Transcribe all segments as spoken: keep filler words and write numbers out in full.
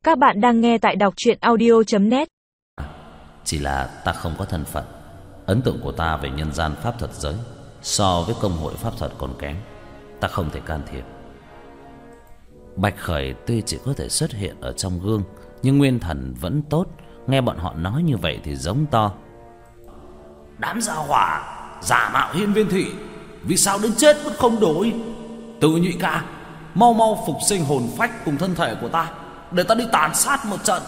Các bạn đang nghe tại đọc truyện audio chấm net. Chỉ là ta không có thân phận. Ấn tượng của ta về nhân gian pháp thuật giới so với công hội pháp thuật còn kém. Ta không thể can thiệp. Bạch Khởi tuy chỉ có thể xuất hiện ở trong gương, nhưng nguyên thần vẫn tốt. Nghe bọn họ nói như vậy thì giống to: đám gia hỏa giả mạo hiên viên thị, vì sao đến chết vẫn không đổi? Từ Nhị ca, mau mau phục sinh hồn phách cùng thân thể của ta, để ta đi tàn sát một trận.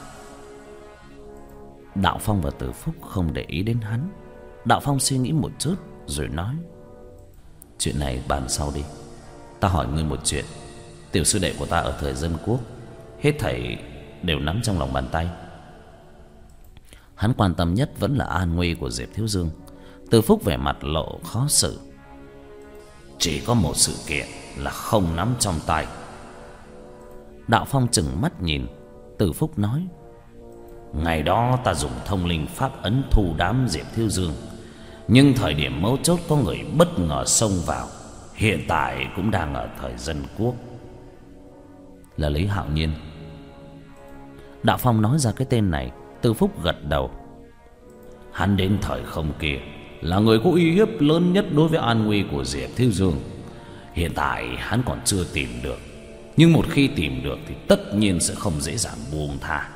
Đạo Phong và Từ Phúc không để ý đến hắn. Đạo Phong suy nghĩ một chút rồi nói: chuyện này bàn sau đi. Ta hỏi ngươi một chuyện. Tiểu sư đệ của ta ở thời Dân Quốc, hết thảy đều nắm trong lòng bàn tay. Hắn quan tâm nhất vẫn là an nguy của Diệp Thiếu Dương. Từ Phúc vẻ mặt lộ khó xử: chỉ có một sự kiện là không nắm trong tay. Đạo Phong chừng mắt nhìn. Từ Phúc nói: ngày đó ta dùng thông linh pháp ấn thu đám Diệp Thiếu Dương, nhưng thời điểm mấu chốt có người bất ngờ xông vào. Hiện tại cũng đang ở thời Dân Quốc. Là Lý Hạo Nhiên. Đạo Phong nói ra cái tên này. Từ Phúc gật đầu. Hắn đến thời không kia là người có uy hiếp lớn nhất đối với an nguy của Diệp Thiếu Dương. Hiện tại hắn còn chưa tìm được, nhưng một khi tìm được thì tất nhiên sẽ không dễ dàng buông tha.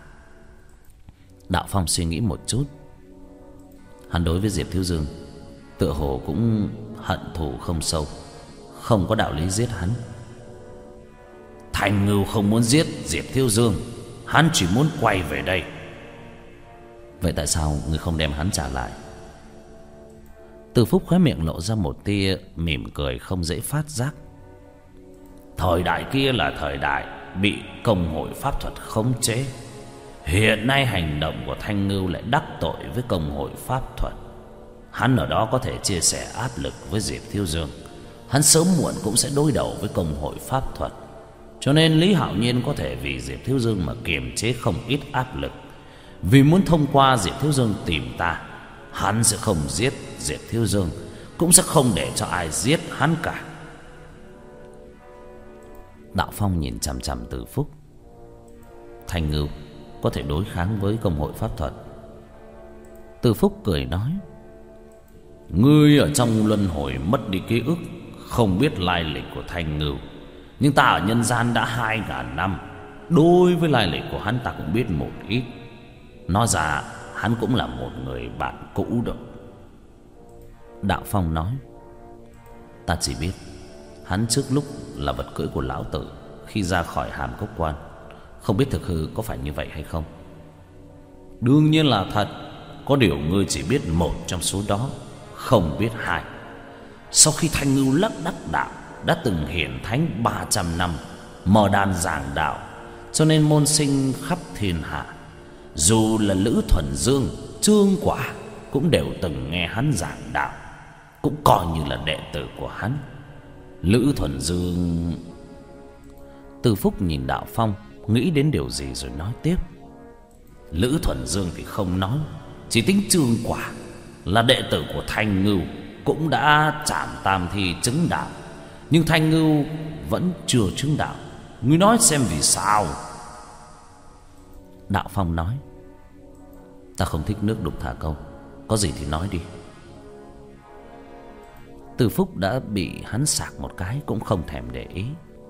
Đạo Phong suy nghĩ một chút. Hắn đối với Diệp Thiếu Dương tựa hồ cũng hận thù không sâu, không có đạo lý giết hắn. Thành Ngưu không muốn giết Diệp Thiếu Dương, hắn chỉ muốn quay về đây. Vậy tại sao ngươi không đem hắn trả lại? Từ Phúc khóe miệng lộ ra một tia mỉm cười không dễ phát giác. Thời đại kia là thời đại bị công hội pháp thuật khống chế. Hiện nay hành động của Thanh Ngưu lại đắc tội với công hội pháp thuật. Hắn ở đó có thể chia sẻ áp lực với Diệp Thiếu Dương. Hắn sớm muộn cũng sẽ đối đầu với công hội pháp thuật. Cho nên Lý Hạo Nhiên có thể vì Diệp Thiếu Dương mà kiềm chế không ít áp lực. Vì muốn thông qua Diệp Thiếu Dương tìm ta, hắn sẽ không giết Diệp Thiếu Dương, cũng sẽ không để cho ai giết hắn cả. Đạo Phong nhìn chằm chằm Từ Phúc. Thanh Ngưu có thể đối kháng với công hội pháp thuật. Từ Phúc cười nói: ngươi ở trong luân hồi mất đi ký ức, không biết lai lịch của Thanh Ngưu. Nhưng ta ở nhân gian đã hai ngàn năm, đối với lai lịch của hắn ta cũng biết một ít. Nói ra hắn cũng là một người bạn cũ đó. Đạo Phong nói: ta chỉ biết hắn trước lúc là vật cưỡi của lão tử khi ra khỏi Hàm Cốc Quan. Không biết thực hư có phải như vậy hay không? Đương nhiên là thật. Có điều ngươi chỉ biết một trong số đó, không biết hai. Sau khi Thanh Ngưu lắc đắc đạo đã từng hiển thánh ba trăm năm, mở đàn giảng đạo, cho nên môn sinh khắp thiên hạ, dù là Lữ Thuần Dương, Trương Quả, cũng đều từng nghe hắn giảng đạo, cũng coi như là đệ tử của hắn. Lữ Thuần Dương... Từ Phúc nhìn Đạo Phong, nghĩ đến điều gì rồi nói tiếp: Lữ Thuần Dương thì không nói, chỉ tính Trương Quả là đệ tử của Thanh Ngưu, cũng đã chạm tam thi chứng đạo. Nhưng Thanh Ngưu vẫn chưa chứng đạo. Ngươi nói xem vì sao? Đạo Phong nói: ta không thích nước đục thả câu, có gì thì nói đi. Từ Phúc đã bị hắn sạc một cái cũng không thèm để ý.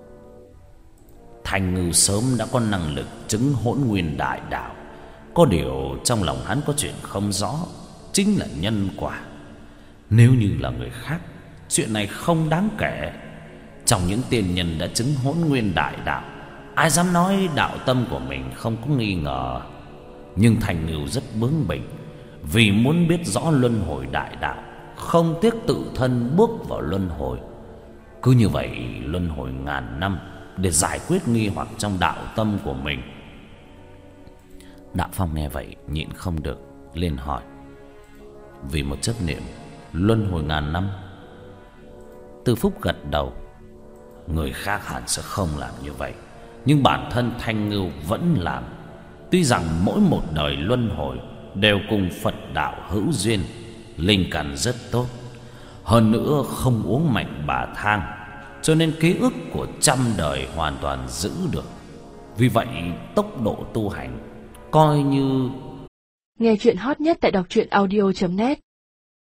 Thanh Ngưu sớm đã có năng lực chứng hỗn nguyên đại đạo. Có điều trong lòng hắn có chuyện không rõ, chính là nhân quả. Nếu như là người khác, chuyện này không đáng kể. Trong những tiên nhân đã chứng hỗn nguyên đại đạo, ai dám nói đạo tâm của mình không có nghi ngờ. Nhưng Thanh Ngưu rất bướng bỉnh, vì muốn biết rõ luân hồi đại đạo, không tiếc tự thân bước vào luân hồi. Cứ như vậy luân hồi ngàn năm để giải quyết nghi hoặc trong đạo tâm của mình. Đạo Phong nghe vậy nhịn không được, liền hỏi: vì một chấp niệm luân hồi ngàn năm? Từ Phúc gật đầu: người khác hẳn sẽ không làm như vậy, nhưng bản thân Thanh Ngưu vẫn làm. Tuy rằng mỗi một đời luân hồi đều cùng Phật đạo hữu duyên, linh căn rất tốt, hơn nữa không uống mạnh bà thang, cho nên ký ức của trăm đời hoàn toàn giữ được. Vì vậy tốc độ tu hành coi như... Nghe chuyện hot nhất tại đọc truyện audio chấm net.